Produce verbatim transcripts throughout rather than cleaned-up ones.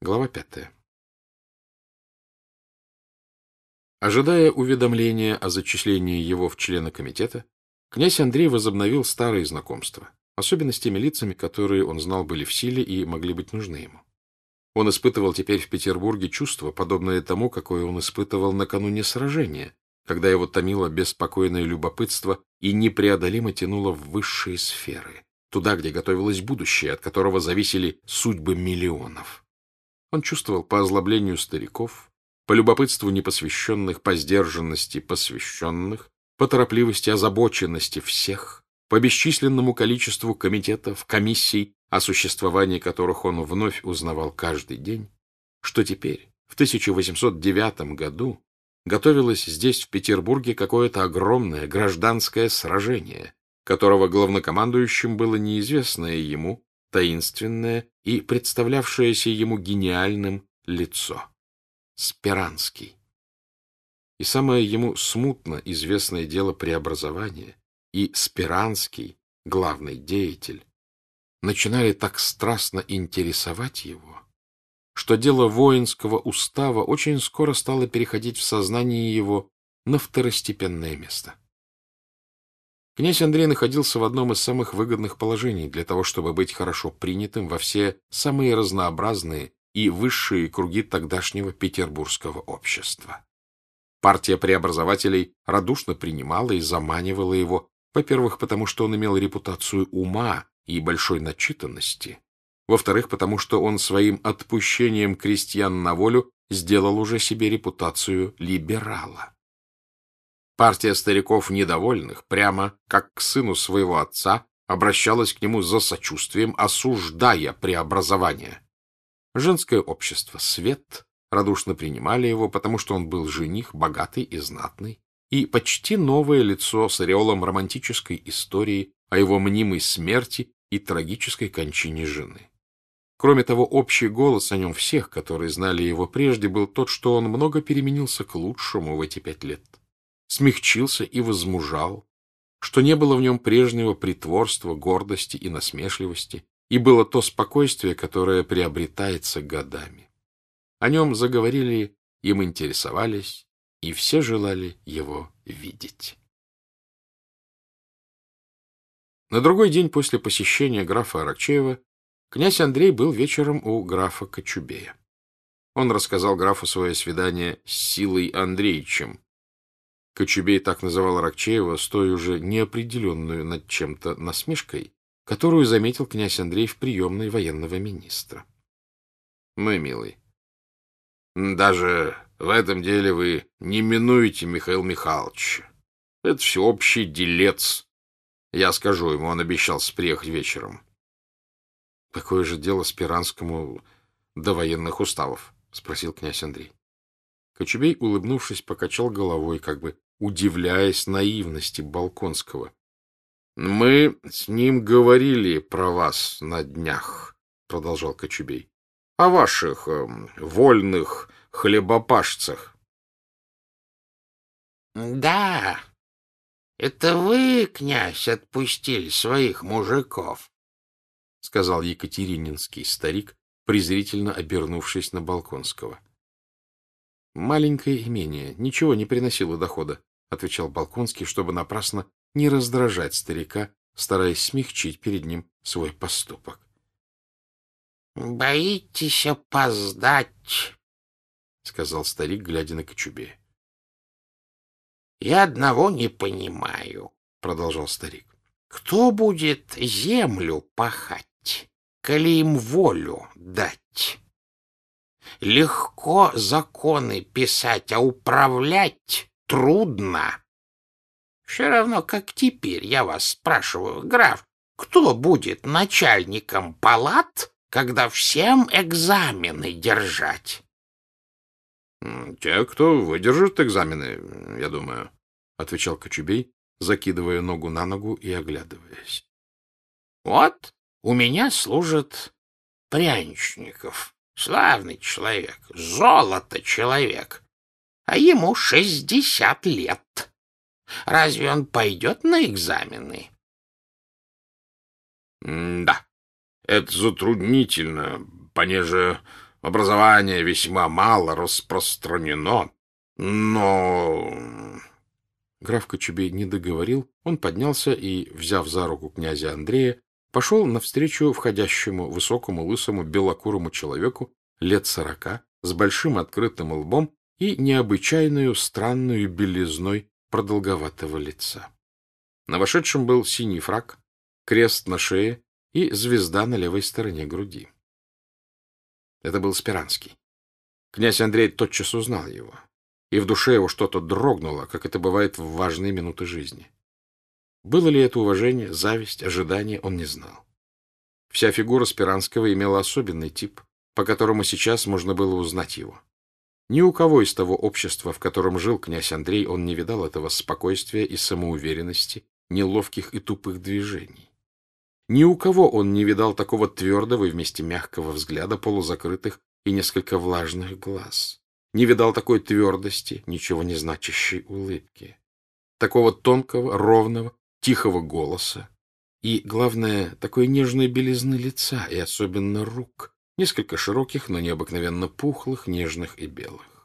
Глава пятая. Ожидая уведомления о зачислении его в члены комитета, князь Андрей возобновил старые знакомства, особенно с теми лицами, которые он знал были в силе и могли быть нужны ему. Он испытывал теперь в Петербурге чувство, подобное тому, какое он испытывал накануне сражения, когда его томило беспокойное любопытство и непреодолимо тянуло в высшие сферы, туда, где готовилось будущее, от которого зависели судьбы миллионов. Он чувствовал по озлоблению стариков, по любопытству непосвященных, по сдержанности посвященных, по торопливости озабоченности всех, по бесчисленному количеству комитетов, комиссий, о существовании которых он вновь узнавал каждый день, что теперь, в тысяча восемьсот девятом году, готовилось здесь, в Петербурге, какое-то огромное гражданское сражение, которого главнокомандующим было неизвестное ему, таинственное и представлявшееся ему гениальным лицо — Сперанский. И самое ему смутно известное дело преобразования и Сперанский, главный деятель, начинали так страстно интересовать его, что дело воинского устава очень скоро стало переходить в сознании его на второстепенное место. Князь Андрей находился в одном из самых выгодных положений для того, чтобы быть хорошо принятым во все самые разнообразные и высшие круги тогдашнего петербургского общества. Партия преобразователей радушно принимала и заманивала его, во-первых, потому что он имел репутацию ума и большой начитанности, во-вторых, потому что он своим отпущением крестьян на волю сделал уже себе репутацию либерала. Партия стариков недовольных, прямо как к сыну своего отца, обращалась к нему за сочувствием, осуждая преобразование. Женское общество «Свет» радушно принимали его, потому что он был жених, богатый и знатный, и почти новое лицо с ореолом романтической истории о его мнимой смерти и трагической кончине жены. Кроме того, общий голос о нем всех, которые знали его прежде, был тот, что он много переменился к лучшему в эти пять лет, смягчился и возмужал, что не было в нем прежнего притворства, гордости и насмешливости, и было то спокойствие, которое приобретается годами. О нем заговорили, им интересовались, и все желали его видеть. На другой день после посещения графа Аракчеева князь Андрей был вечером у графа Кочубея. Он рассказал графу свое свидание с Силой Андреевичем. Кочубей так называл Аракчеева с той уже неопределенную над чем-то насмешкой, которую заметил князь Андрей в приемной военного министра. — Мой милый, даже в этом деле вы не минуете Михаила Михайловича. Это всеобщий делец. Я скажу ему, он обещался приехать вечером. — Какое же дело Сперанскому до военных уставов? — спросил князь Андрей. Кочубей, улыбнувшись, покачал головой, как бы удивляясь наивности Болконского. — Мы с ним говорили про вас на днях, — продолжал Кочубей, — о ваших э, вольных хлебопашцах. — Да, это вы, князь, отпустили своих мужиков, — сказал екатерининский старик, презрительно обернувшись на Болконского. — Маленькое имение, ничего не приносило дохода, — отвечал Болконский, чтобы напрасно не раздражать старика, стараясь смягчить перед ним свой поступок. — Боитесь опоздать, — сказал старик, глядя на Кочубея. — Я одного не понимаю, — продолжал старик. — Кто будет землю пахать, коли им волю дать? Легко законы писать, а управлять трудно. Все равно, как теперь, я вас спрашиваю, граф, кто будет начальником палат, когда всем экзамены держать? — Те, кто выдержит экзамены, я думаю, — отвечал Кочубей, закидывая ногу на ногу и оглядываясь. — Вот у меня служит Пряничников. Славный человек, золото человек, а ему шестьдесят лет. Разве он пойдет на экзамены? — Да, это затруднительно, понеже образование весьма мало распространено, но...» Граф Кочубей не договорил, он поднялся и, взяв за руку князя Андрея, пошел навстречу входящему высокому лысому белокурому человеку лет сорока с большим открытым лбом и необычайную странную белизной продолговатого лица. На вошедшем был синий фрак, крест на шее и звезда на левой стороне груди. Это был Сперанский. Князь Андрей тотчас узнал его, и в душе его что-то дрогнуло, как это бывает в важные минуты жизни. Было ли это уважение, зависть, ожидание, он не знал. Вся фигура Сперанского имела особенный тип, по которому сейчас можно было узнать его. Ни у кого из того общества, в котором жил князь Андрей, он не видал этого спокойствия и самоуверенности, неловких и тупых движений. Ни у кого он не видал такого твердого и вместе мягкого взгляда, полузакрытых и несколько влажных глаз. Не видал такой твердости, ничего не значащей улыбки. Такого тонкого, ровного, тихого голоса. И, главное, такой нежной белизны лица и особенно рук, несколько широких, но необыкновенно пухлых, нежных и белых.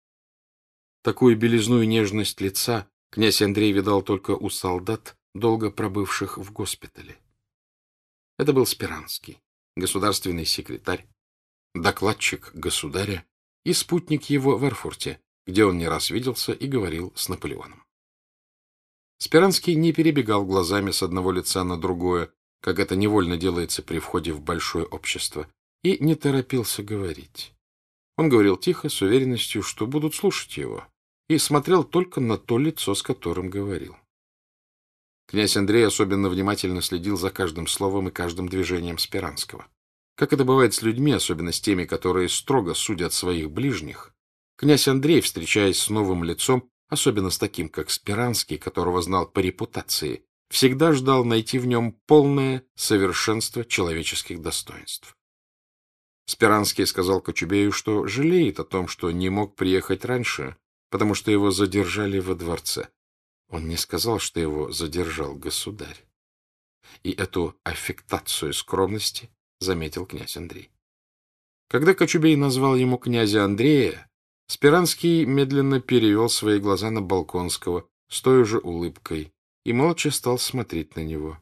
Такую белизну и нежность лица князь Андрей видал только у солдат, долго пробывших в госпитале. Это был Сперанский, государственный секретарь, докладчик государя и спутник его в Эрфурте, где он не раз виделся и говорил с Наполеоном. Сперанский не перебегал глазами с одного лица на другое, как это невольно делается при входе в большое общество, и не торопился говорить. Он говорил тихо, с уверенностью, что будут слушать его, и смотрел только на то лицо, с которым говорил. Князь Андрей особенно внимательно следил за каждым словом и каждым движением Сперанского. Как это бывает с людьми, особенно с теми, которые строго судят своих ближних, князь Андрей, встречаясь с новым лицом, особенно с таким, как Сперанский, которого знал по репутации, всегда ждал найти в нем полное совершенство человеческих достоинств. Сперанский сказал Кочубею, что жалеет о том, что не мог приехать раньше, потому что его задержали во дворце. Он не сказал, что его задержал государь. И эту аффектацию скромности заметил князь Андрей. Когда Кочубей назвал ему князя Андрея, Сперанский медленно перевел свои глаза на Болконского с той же улыбкой и молча стал смотреть на него.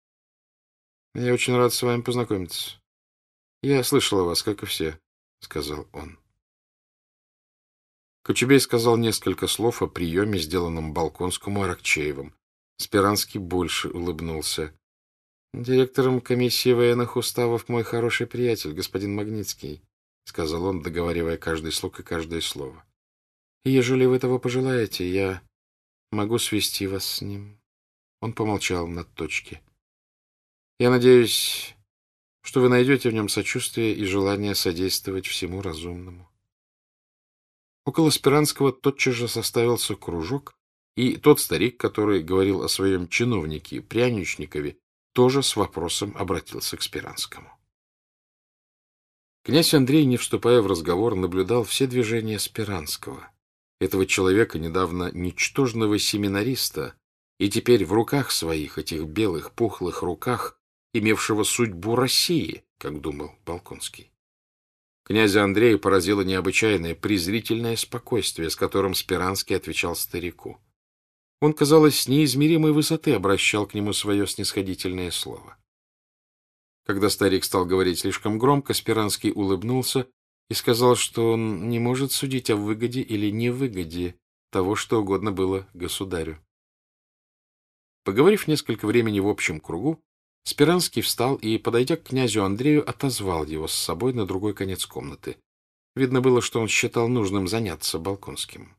— Я очень рад с вами познакомиться. Я слышал о вас, как и все, — сказал он. Кочубей сказал несколько слов о приеме, сделанном Болконскому Аракчеевым. Сперанский больше улыбнулся. — Директором комиссии военных уставов мой хороший приятель, господин Магнитский, — сказал он, договаривая каждый слог и каждое слово. — И ежели вы того пожелаете, я могу свести вас с ним. Он помолчал над точки. — Я надеюсь, что вы найдете в нем сочувствие и желание содействовать всему разумному. Около Сперанского тотчас же составился кружок, и тот старик, который говорил о своем чиновнике Пряничникове, тоже с вопросом обратился к Сперанскому. Князь Андрей, не вступая в разговор, наблюдал все движения Сперанского, этого человека, недавно ничтожного семинариста, и теперь в руках своих, этих белых пухлых руках, имевшего судьбу России, как думал Болконский. Князя Андрея поразило необычайное презрительное спокойствие, с которым Сперанский отвечал старику. Он, казалось, с неизмеримой высоты обращал к нему свое снисходительное слово. Когда старик стал говорить слишком громко, Сперанский улыбнулся и сказал, что он не может судить о выгоде или невыгоде того, что угодно было государю. Поговорив несколько времени в общем кругу, Сперанский встал и, подойдя к князю Андрею, отозвал его с собой на другой конец комнаты. Видно было, что он считал нужным заняться Болконским.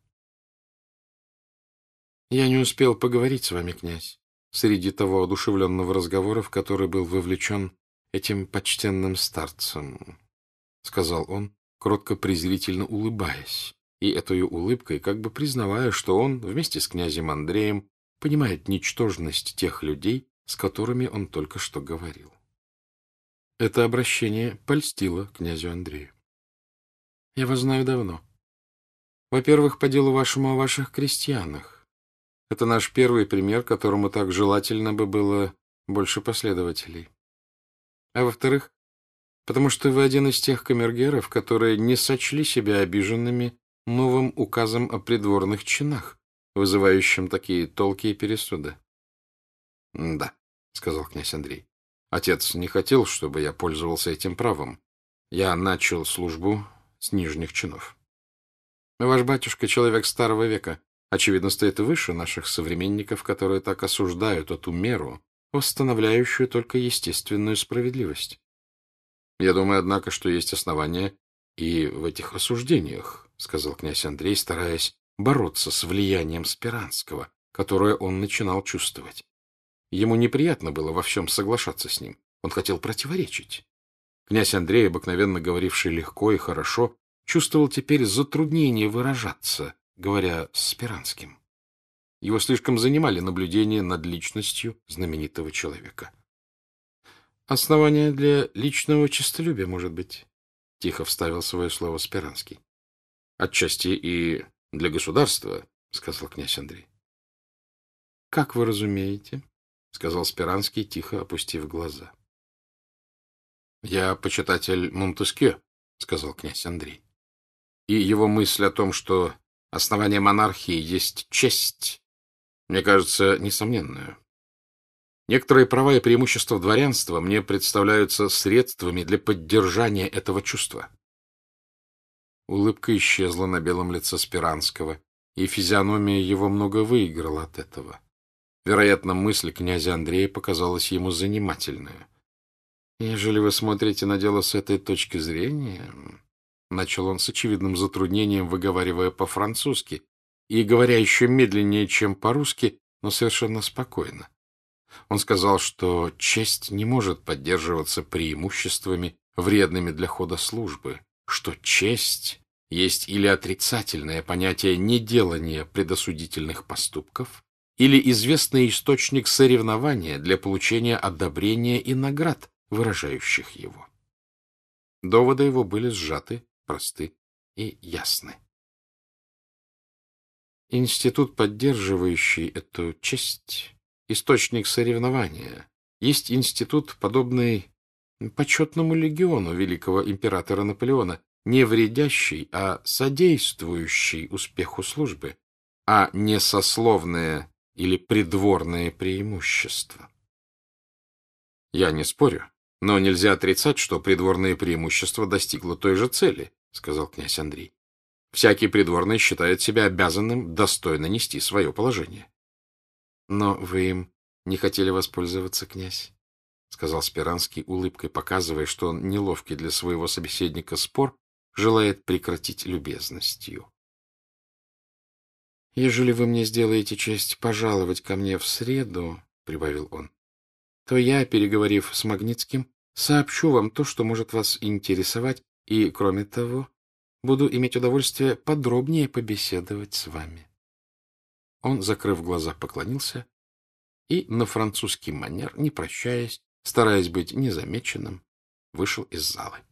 — Я не успел поговорить с вами, князь, среди того одушевленного разговора, в который был вовлечен этим почтенным старцем, — сказал он, кротко-презрительно улыбаясь, и этой улыбкой как бы признавая, что он, вместе с князем Андреем, понимает ничтожность тех людей, с которыми он только что говорил. Это обращение польстило князю Андрею. — Я вас знаю давно. Во-первых, по делу вашему о ваших крестьянах. Это наш первый пример, которому так желательно бы было больше последователей. А во-вторых, Потому что вы один из тех камергеров, которые не сочли себя обиженными новым указом о придворных чинах, вызывающим такие толки и пересуды. — Да, — сказал князь Андрей. — Отец не хотел, чтобы я пользовался этим правом. Я начал службу с нижних чинов. Ваш батюшка — человек старого века. Очевидно, стоит выше наших современников, которые так осуждают эту меру, восстановляющую только естественную справедливость. Я думаю, однако, что есть основания и в этих осуждениях, — сказал князь Андрей, стараясь бороться с влиянием Спиранского, которое он начинал чувствовать. Ему неприятно было во всем соглашаться с ним. Он хотел противоречить. Князь Андрей, обыкновенно говоривший легко и хорошо, чувствовал теперь затруднение выражаться, говоря с Спиранским. Его слишком занимали наблюдения над личностью знаменитого человека. «Основание для личного честолюбия, может быть», — тихо вставил свое слово Спиранский. «Отчасти и для государства», — сказал князь Андрей. «Как вы разумеете?» — сказал Спиранский, тихо опустив глаза. «Я почитатель Монтескьё», — сказал князь Андрей. «И его мысль о том, что основание монархии есть честь, мне кажется несомненную. Некоторые права и преимущества дворянства мне представляются средствами для поддержания этого чувства». Улыбка исчезла на белом лице Спиранского, и физиономия его много выиграла от этого. Вероятно, мысль князя Андрея показалась ему занимательной. «Ежели вы смотрите на дело с этой точки зрения...» — начал он с очевидным затруднением, выговаривая по-французски и говоря еще медленнее, чем по-русски, но совершенно спокойно. Он сказал, что честь не может поддерживаться преимуществами, вредными для хода службы, что честь есть или отрицательное понятие неделания предосудительных поступков, или известный источник соревнования для получения одобрения и наград, выражающих его. Доводы его были сжаты, просты и ясны. Институт, поддерживающий эту честь, источник соревнования, есть институт, подобный почетному легиону великого императора Наполеона, не вредящий, а содействующий успеху службы, а не сословное или придворное преимущество. Я не спорю, но нельзя отрицать, что придворное преимущество достигло той же цели, — сказал князь Андрей. Всякий придворный считает себя обязанным достойно нести свое положение. — Но вы им не хотели воспользоваться, князь, — сказал Спиранский, улыбкой показывая, что он, неловкий для своего собеседника спор, желает прекратить любезностью. — Ежели вы мне сделаете честь пожаловать ко мне в среду, — прибавил он, — то я, переговорив с Магнитским, сообщу вам то, что может вас интересовать, и, кроме того, буду иметь удовольствие подробнее побеседовать с вами. Он, закрыв глаза, поклонился и на французский манер, не прощаясь, стараясь быть незамеченным, вышел из залы.